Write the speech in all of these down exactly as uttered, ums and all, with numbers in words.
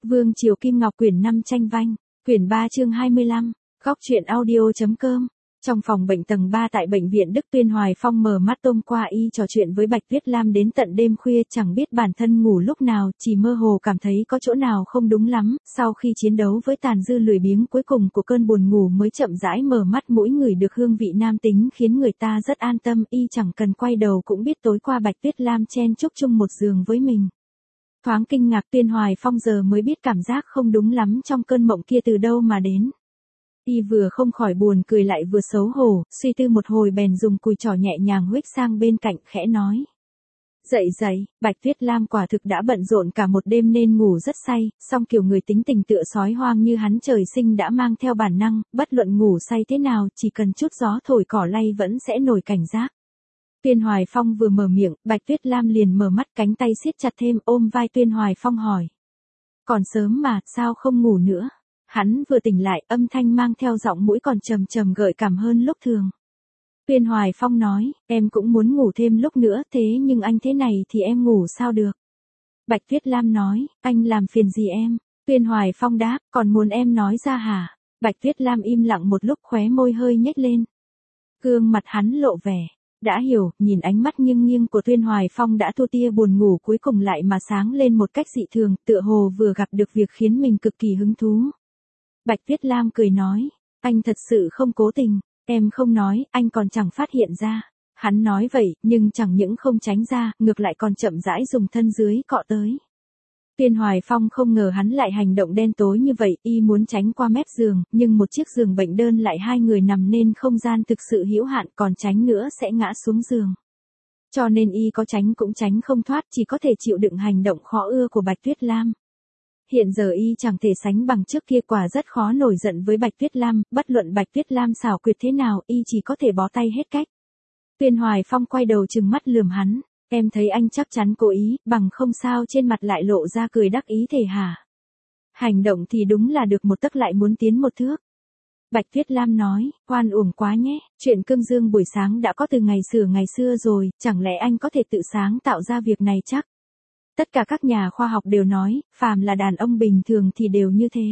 Vương Triều Kim Ngọc quyển năm tranh vanh, quyển ba chương hai mươi lăm, góc truyện audio.com. Trong phòng bệnh tầng ba tại bệnh viện Đức Tuyên Hoài Phong mở mắt tôm qua y trò chuyện với Bạch Tuyết Lam đến tận đêm khuya, chẳng biết bản thân ngủ lúc nào, chỉ mơ hồ cảm thấy có chỗ nào không đúng lắm, sau khi chiến đấu với tàn dư lười biếng cuối cùng của cơn buồn ngủ mới chậm rãi mở mắt, mũi ngửi được hương vị nam tính khiến người ta rất an tâm, y chẳng cần quay đầu cũng biết tối qua Bạch Tuyết Lam chen chúc chung một giường với mình. Thoáng kinh ngạc, Tuyên Hoài Phong giờ mới biết cảm giác không đúng lắm trong cơn mộng kia từ đâu mà đến. Y vừa không khỏi buồn cười lại vừa xấu hổ, suy tư một hồi bèn dùng cùi trỏ nhẹ nhàng huých sang bên cạnh, khẽ nói. Dậy dậy, Bạch Tuyết Lam quả thực đã bận rộn cả một đêm nên ngủ rất say, song kiểu người tính tình tựa sói hoang như hắn trời sinh đã mang theo bản năng, bất luận ngủ say thế nào, chỉ cần chút gió thổi cỏ lay vẫn sẽ nổi cảnh giác. Tuyên Hoài Phong vừa mở miệng, Bạch Tuyết Lam liền mở mắt, cánh tay siết chặt thêm, ôm vai Tuyên Hoài Phong hỏi. Còn sớm mà, sao không ngủ nữa? Hắn vừa tỉnh lại, âm thanh mang theo giọng mũi còn trầm trầm gợi cảm hơn lúc thường. Tuyên Hoài Phong nói, em cũng muốn ngủ thêm lúc nữa, thế nhưng anh thế này thì em ngủ sao được? Bạch Tuyết Lam nói, anh làm phiền gì em? Tuyên Hoài Phong đáp, còn muốn em nói ra hả? Bạch Tuyết Lam im lặng một lúc, khóe môi hơi nhếch lên. Gương mặt hắn lộ vẻ. Đã hiểu, nhìn ánh mắt nghiêng nghiêng của Tuyên Hoài Phong đã thua tia buồn ngủ cuối cùng lại mà sáng lên một cách dị thường, tựa hồ vừa gặp được việc khiến mình cực kỳ hứng thú. Bạch Tuyết Lam cười nói, anh thật sự không cố tình, em không nói, anh còn chẳng phát hiện ra. Hắn nói vậy, nhưng chẳng những không tránh ra, ngược lại còn chậm rãi dùng thân dưới cọ tới. Tuyên Hoài Phong không ngờ hắn lại hành động đen tối như vậy, y muốn tránh qua mép giường, nhưng một chiếc giường bệnh đơn lại hai người nằm nên không gian thực sự hữu hạn, còn tránh nữa sẽ ngã xuống giường. Cho nên y có tránh cũng tránh không thoát, chỉ có thể chịu đựng hành động khó ưa của Bạch Tuyết Lam. Hiện giờ y chẳng thể sánh bằng trước kia, quả rất khó nổi giận với Bạch Tuyết Lam, bất luận Bạch Tuyết Lam xảo quyệt thế nào, y chỉ có thể bó tay hết cách. Tuyên Hoài Phong quay đầu trừng mắt lườm hắn. Em thấy anh chắc chắn cố ý, bằng không sao trên mặt lại lộ ra cười đắc ý thể hả? Hành động thì đúng là được một tấc lại muốn tiến một thước. Bạch Tuyết Lam nói, oan uổng quá nhé, chuyện cương dương buổi sáng đã có từ ngày xưa ngày xưa rồi, chẳng lẽ anh có thể tự sáng tạo ra việc này chắc? Tất cả các nhà khoa học đều nói, phàm là đàn ông bình thường thì đều như thế.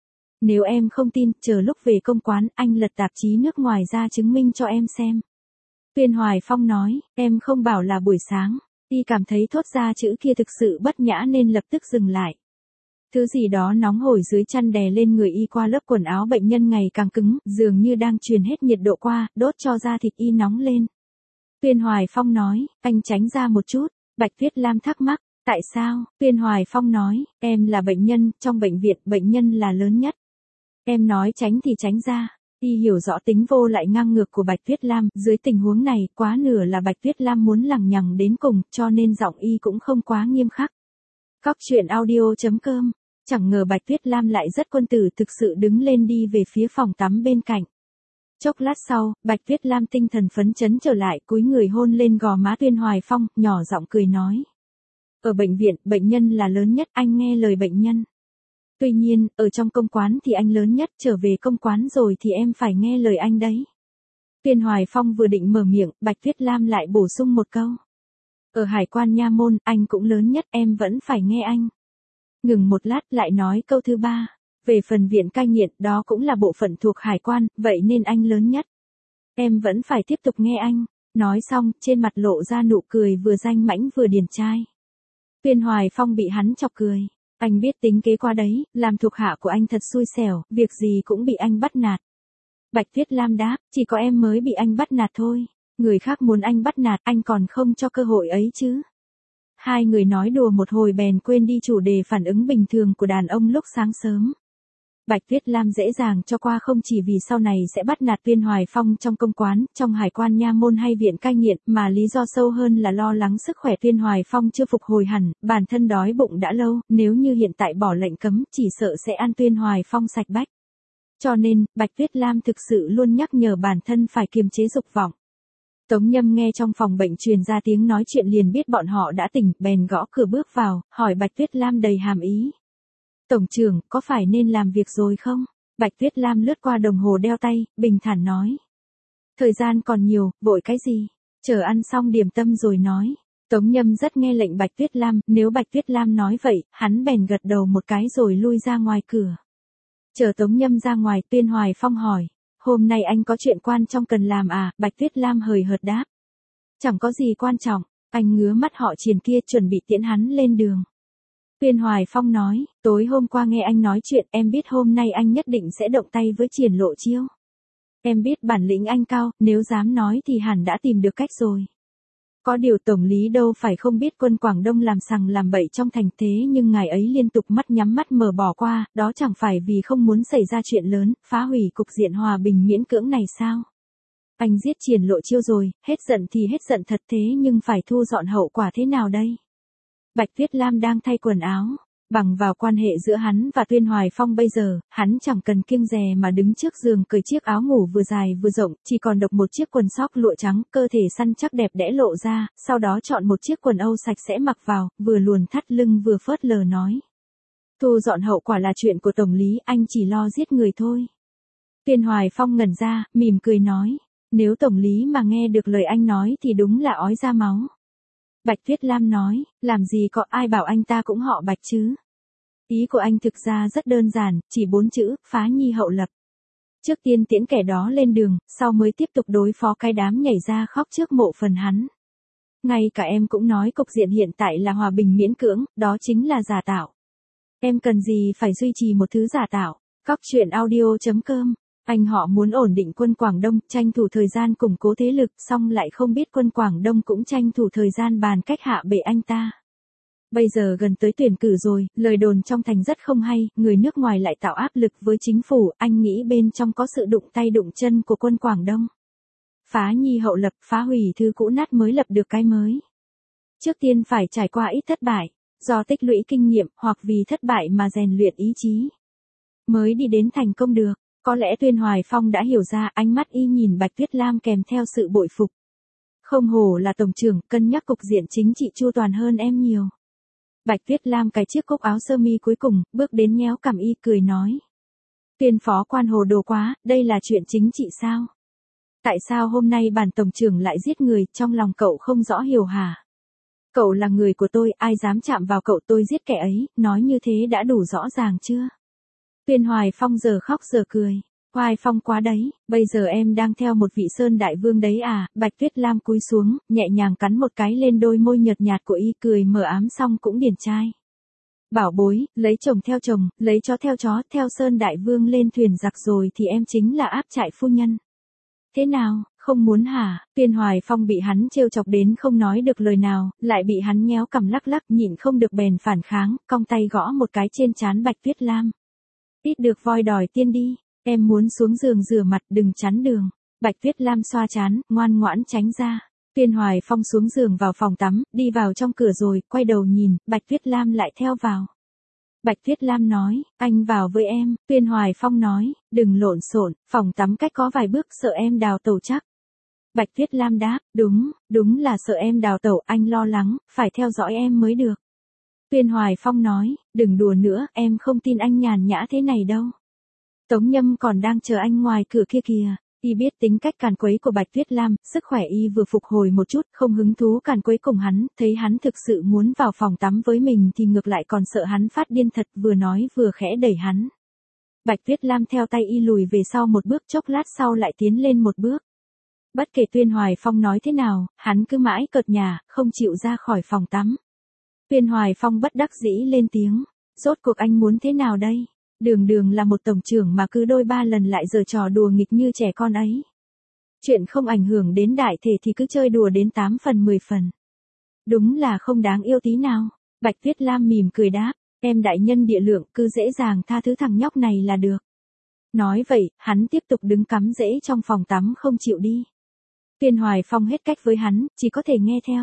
Nếu em không tin, chờ lúc về công quán, anh lật tạp chí nước ngoài ra chứng minh cho em xem. Tuyên Hoài Phong nói, em không bảo là buổi sáng. Y cảm thấy thốt ra chữ kia thực sự bất nhã nên lập tức dừng lại. Thứ gì đó nóng hổi dưới chăn đè lên người y qua lớp quần áo bệnh nhân ngày càng cứng, dường như đang truyền hết nhiệt độ qua, đốt cho da thịt y nóng lên. Tuyên Hoài Phong nói, anh tránh ra một chút. Bạch Tuyết Lam thắc mắc, tại sao? Tuyên Hoài Phong nói, em là bệnh nhân, trong bệnh viện, bệnh nhân là lớn nhất. Em nói tránh thì tránh ra. Y hiểu rõ tính vô lại ngang ngược của Bạch Tuyết Lam, dưới tình huống này, quá nửa là Bạch Tuyết Lam muốn lằng nhằng đến cùng, cho nên giọng y cũng không quá nghiêm khắc. Góc truyện audio.com. Chẳng ngờ Bạch Tuyết Lam lại rất quân tử, thực sự đứng lên đi về phía phòng tắm bên cạnh. Chốc lát sau, Bạch Tuyết Lam tinh thần phấn chấn trở lại, cúi người hôn lên gò má Tuyên Hoài Phong, nhỏ giọng cười nói. Ở bệnh viện, bệnh nhân là lớn nhất, anh nghe lời bệnh nhân. Tuy nhiên, ở trong công quán thì anh lớn nhất, trở về công quán rồi thì em phải nghe lời anh đấy. Tuyên Hoài Phong vừa định mở miệng, Bạch Tuyết Lam lại bổ sung một câu. Ở hải quan nha môn, anh cũng lớn nhất, em vẫn phải nghe anh. Ngừng một lát lại nói câu thứ ba. Về phần viện cai nghiện, đó cũng là bộ phận thuộc hải quan, vậy nên anh lớn nhất. Em vẫn phải tiếp tục nghe anh. Nói xong, trên mặt lộ ra nụ cười vừa danh mãnh vừa điển trai. Tuyên Hoài Phong bị hắn chọc cười. Anh biết tính kế qua đấy, làm thuộc hạ của anh thật xui xẻo, việc gì cũng bị anh bắt nạt. Bạch Tuyết Lam đáp, chỉ có em mới bị anh bắt nạt thôi. Người khác muốn anh bắt nạt, anh còn không cho cơ hội ấy chứ. Hai người nói đùa một hồi bèn quên đi chủ đề phản ứng bình thường của đàn ông lúc sáng sớm. Bạch Tuyết Lam dễ dàng cho qua không chỉ vì sau này sẽ bắt nạt Tuyên Hoài Phong trong công quán, trong hải quan nha môn hay viện cai nghiện, mà lý do sâu hơn là lo lắng sức khỏe Tuyên Hoài Phong chưa phục hồi hẳn, bản thân đói bụng đã lâu, nếu như hiện tại bỏ lệnh cấm, chỉ sợ sẽ ăn Tuyên Hoài Phong sạch bách. Cho nên, Bạch Tuyết Lam thực sự luôn nhắc nhở bản thân phải kiềm chế dục vọng. Tống Nhâm nghe trong phòng bệnh truyền ra tiếng nói chuyện liền biết bọn họ đã tỉnh, bèn gõ cửa bước vào, hỏi Bạch Tuyết Lam đầy hàm ý. Tổng trưởng, có phải nên làm việc rồi không? Bạch Tuyết Lam lướt qua đồng hồ đeo tay, bình thản nói. Thời gian còn nhiều, vội cái gì? Chờ ăn xong điểm tâm rồi nói. Tống Nhâm rất nghe lệnh Bạch Tuyết Lam, nếu Bạch Tuyết Lam nói vậy, hắn bèn gật đầu một cái rồi lui ra ngoài cửa. Chờ Tống Nhâm ra ngoài, Tuyên Hoài Phong hỏi, hôm nay anh có chuyện quan trọng cần làm à, Bạch Tuyết Lam hời hợt đáp. Chẳng có gì quan trọng, anh ngứa mắt họ Triền kia chuẩn bị tiễn hắn lên đường. Tuyên Hoài Phong nói, tối hôm qua nghe anh nói chuyện, em biết hôm nay anh nhất định sẽ động tay với Triển Lộ Chiêu. Em biết bản lĩnh anh cao, nếu dám nói thì hẳn đã tìm được cách rồi. Có điều Tổng lý đâu phải không biết quân Quảng Đông làm sằng làm bậy trong thành, thế nhưng ngài ấy liên tục mắt nhắm mắt mở bỏ qua, đó chẳng phải vì không muốn xảy ra chuyện lớn, phá hủy cục diện hòa bình miễn cưỡng này sao? Anh giết Triển Lộ Chiêu rồi, hết giận thì hết giận thật, thế nhưng phải thu dọn hậu quả thế nào đây? Bạch Tuyết Lam đang thay quần áo. Bằng vào quan hệ giữa hắn và Tuyên Hoài Phong bây giờ, hắn chẳng cần kiêng dè mà đứng trước giường cởi chiếc áo ngủ vừa dài vừa rộng, chỉ còn độc một chiếc quần sóc lụa trắng, cơ thể săn chắc đẹp đẽ lộ ra, sau đó chọn một chiếc quần âu sạch sẽ mặc vào, vừa luồn thắt lưng vừa phớt lờ nói. Thu dọn hậu quả là chuyện của Tổng lý, anh chỉ lo giết người thôi. Tuyên Hoài Phong ngẩn ra, mỉm cười nói, nếu Tổng lý mà nghe được lời anh nói thì đúng là ói ra máu. Bạch Tuyết Lam nói, làm gì có ai bảo anh ta cũng họ Bạch chứ. Ý của anh thực ra rất đơn giản, chỉ bốn chữ, phá nhi hậu lập. Trước tiên tiễn kẻ đó lên đường, sau mới tiếp tục đối phó cái đám nhảy ra khóc trước mộ phần hắn. Ngay cả em cũng nói cục diện hiện tại là hòa bình miễn cưỡng, đó chính là giả tạo. Em cần gì phải duy trì một thứ giả tạo. Góc truyện audio chấm com. Anh họ muốn ổn định quân Quảng Đông, tranh thủ thời gian củng cố thế lực, xong lại không biết quân Quảng Đông cũng tranh thủ thời gian bàn cách hạ bệ anh ta. Bây giờ gần tới tuyển cử rồi, lời đồn trong thành rất không hay, người nước ngoài lại tạo áp lực với chính phủ, anh nghĩ bên trong có sự đụng tay đụng chân của quân Quảng Đông. Phá nhi hậu lập, phá hủy thứ cũ nát mới lập được cái mới. Trước tiên phải trải qua ít thất bại, do tích lũy kinh nghiệm hoặc vì thất bại mà rèn luyện ý chí. Mới đi đến thành công được. Có lẽ Tuyên Hoài Phong đã hiểu ra, ánh mắt y nhìn Bạch Tuyết Lam kèm theo sự bội phục. Không hổ là tổng trưởng, cân nhắc cục diện chính trị chu toàn hơn em nhiều. Bạch Tuyết Lam cài chiếc cúc áo sơ mi cuối cùng, bước đến nhéo cằm y cười nói. Tuyên phó quan hồ đồ quá, đây là chuyện chính trị sao? Tại sao hôm nay bản tổng trưởng lại giết người, trong lòng cậu không rõ hiểu hả? Cậu là người của tôi, ai dám chạm vào cậu tôi giết kẻ ấy, nói như thế đã đủ rõ ràng chưa? Tuyên Hoài Phong giờ khóc giờ cười. Hoài Phong quá đấy, bây giờ em đang theo một vị Sơn Đại Vương đấy à, Bạch Tuyết Lam cúi xuống, nhẹ nhàng cắn một cái lên đôi môi nhợt nhạt của y cười mờ ám xong cũng điển trai. Bảo bối, lấy chồng theo chồng, lấy chó theo chó, theo Sơn Đại Vương lên thuyền giặc rồi thì em chính là áp trại phu nhân. Thế nào, không muốn hả? Tuyên Hoài Phong bị hắn trêu chọc đến không nói được lời nào, lại bị hắn nhéo cằm lắc lắc nhịn không được bèn phản kháng, cong tay gõ một cái trên trán Bạch Tuyết Lam. Ít được voi đòi tiên đi, em muốn xuống giường rửa mặt đừng chắn đường. Bạch Tuyết Lam xoa chán, ngoan ngoãn tránh ra. Tuyên Hoài Phong xuống giường vào phòng tắm, đi vào trong cửa rồi, quay đầu nhìn, Bạch Tuyết Lam lại theo vào. Bạch Tuyết Lam nói, anh vào với em, Tuyên Hoài Phong nói, đừng lộn xộn, phòng tắm cách có vài bước sợ em đào tẩu chắc. Bạch Tuyết Lam đáp, đúng, đúng là sợ em đào tẩu, anh lo lắng, phải theo dõi em mới được. Tuyên Hoài Phong nói, đừng đùa nữa, em không tin anh nhàn nhã thế này đâu. Tống Nhâm còn đang chờ anh ngoài cửa kia kìa. Y biết tính cách càn quấy của Bạch Tuyết Lam, sức khỏe y vừa phục hồi một chút, không hứng thú càn quấy cùng hắn, thấy hắn thực sự muốn vào phòng tắm với mình thì ngược lại còn sợ hắn phát điên thật, vừa nói vừa khẽ đẩy hắn. Bạch Tuyết Lam theo tay y lùi về sau một bước, chốc lát sau lại tiến lên một bước. Bất kể Tuyên Hoài Phong nói thế nào, hắn cứ mãi cợt nhả, không chịu ra khỏi phòng tắm. Tuyên Hoài Phong bất đắc dĩ lên tiếng, rốt cuộc anh muốn thế nào đây? Đường đường là một tổng trưởng mà cứ đôi ba lần lại giở trò đùa nghịch như trẻ con ấy. Chuyện không ảnh hưởng đến đại thể thì cứ chơi đùa đến tám phần mười phần. Đúng là không đáng yêu tí nào. Bạch Tuyết Lam mỉm cười đáp, em đại nhân địa lượng cứ dễ dàng tha thứ thằng nhóc này là được. Nói vậy, hắn tiếp tục đứng cắm rễ trong phòng tắm không chịu đi. Tuyên Hoài Phong hết cách với hắn, chỉ có thể nghe theo.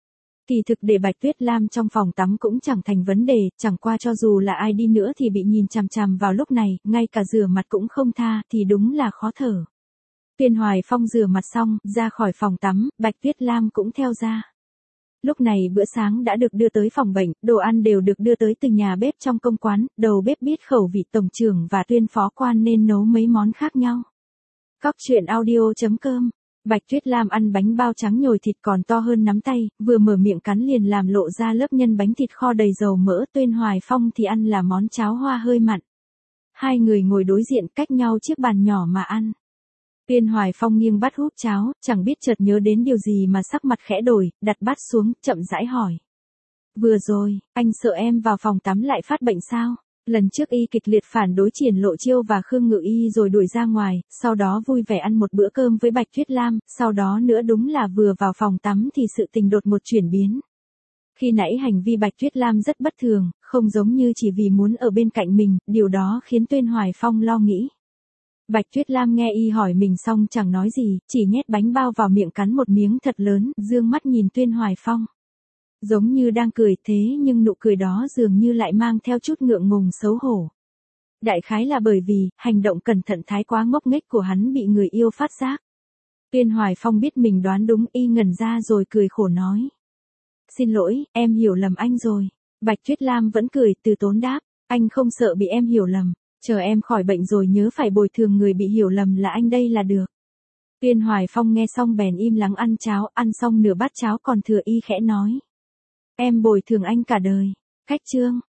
Kỳ thực để Bạch Tuyết Lam trong phòng tắm cũng chẳng thành vấn đề, chẳng qua cho dù là ai đi nữa thì bị nhìn chằm chằm vào lúc này, ngay cả rửa mặt cũng không tha, thì đúng là khó thở. Tuyên Hoài Phong rửa mặt xong, ra khỏi phòng tắm, Bạch Tuyết Lam cũng theo ra. Lúc này bữa sáng đã được đưa tới phòng bệnh, đồ ăn đều được đưa tới từ nhà bếp trong công quán, đầu bếp biết khẩu vị tổng trưởng và Tuyên phó quan nên nấu mấy món khác nhau. Góc truyện audio chấm com Bạch Tuyết Lam ăn bánh bao trắng nhồi thịt còn to hơn nắm tay, vừa mở miệng cắn liền làm lộ ra lớp nhân bánh thịt kho đầy dầu mỡ. Tuyên Hoài Phong thì ăn là món cháo hoa hơi mặn. Hai người ngồi đối diện cách nhau chiếc bàn nhỏ mà ăn. Tuyên Hoài Phong nghiêng bát húp cháo, chẳng biết chợt nhớ đến điều gì mà sắc mặt khẽ đổi, đặt bát xuống, chậm rãi hỏi. Vừa rồi, anh sợ em vào phòng tắm lại phát bệnh sao? Lần trước y kịch liệt phản đối Triển Lộ Chiêu và Khương Ngự Y rồi đuổi ra ngoài, sau đó vui vẻ ăn một bữa cơm với Bạch Tuyết Lam, sau đó nữa đúng là vừa vào phòng tắm thì sự tình đột một chuyển biến. Khi nãy hành vi Bạch Tuyết Lam rất bất thường, không giống như chỉ vì muốn ở bên cạnh mình, điều đó khiến Tuyên Hoài Phong lo nghĩ. Bạch Tuyết Lam nghe y hỏi mình xong chẳng nói gì, chỉ nhét bánh bao vào miệng cắn một miếng thật lớn, dương mắt nhìn Tuyên Hoài Phong. Giống như đang cười thế nhưng nụ cười đó dường như lại mang theo chút ngượng ngùng xấu hổ. Đại khái là bởi vì, hành động cẩn thận thái quá ngốc nghếch của hắn bị người yêu phát giác. Tuyên Hoài Phong biết mình đoán đúng, y ngẩn ra rồi cười khổ nói. Xin lỗi, em hiểu lầm anh rồi. Bạch Tuyết Lam vẫn cười từ tốn đáp, anh không sợ bị em hiểu lầm, chờ em khỏi bệnh rồi nhớ phải bồi thường người bị hiểu lầm là anh đây là được. Tuyên Hoài Phong nghe xong bèn im lặng ăn cháo, ăn xong nửa bát cháo còn thừa y khẽ nói. Em bồi thường anh cả đời. Khách trương,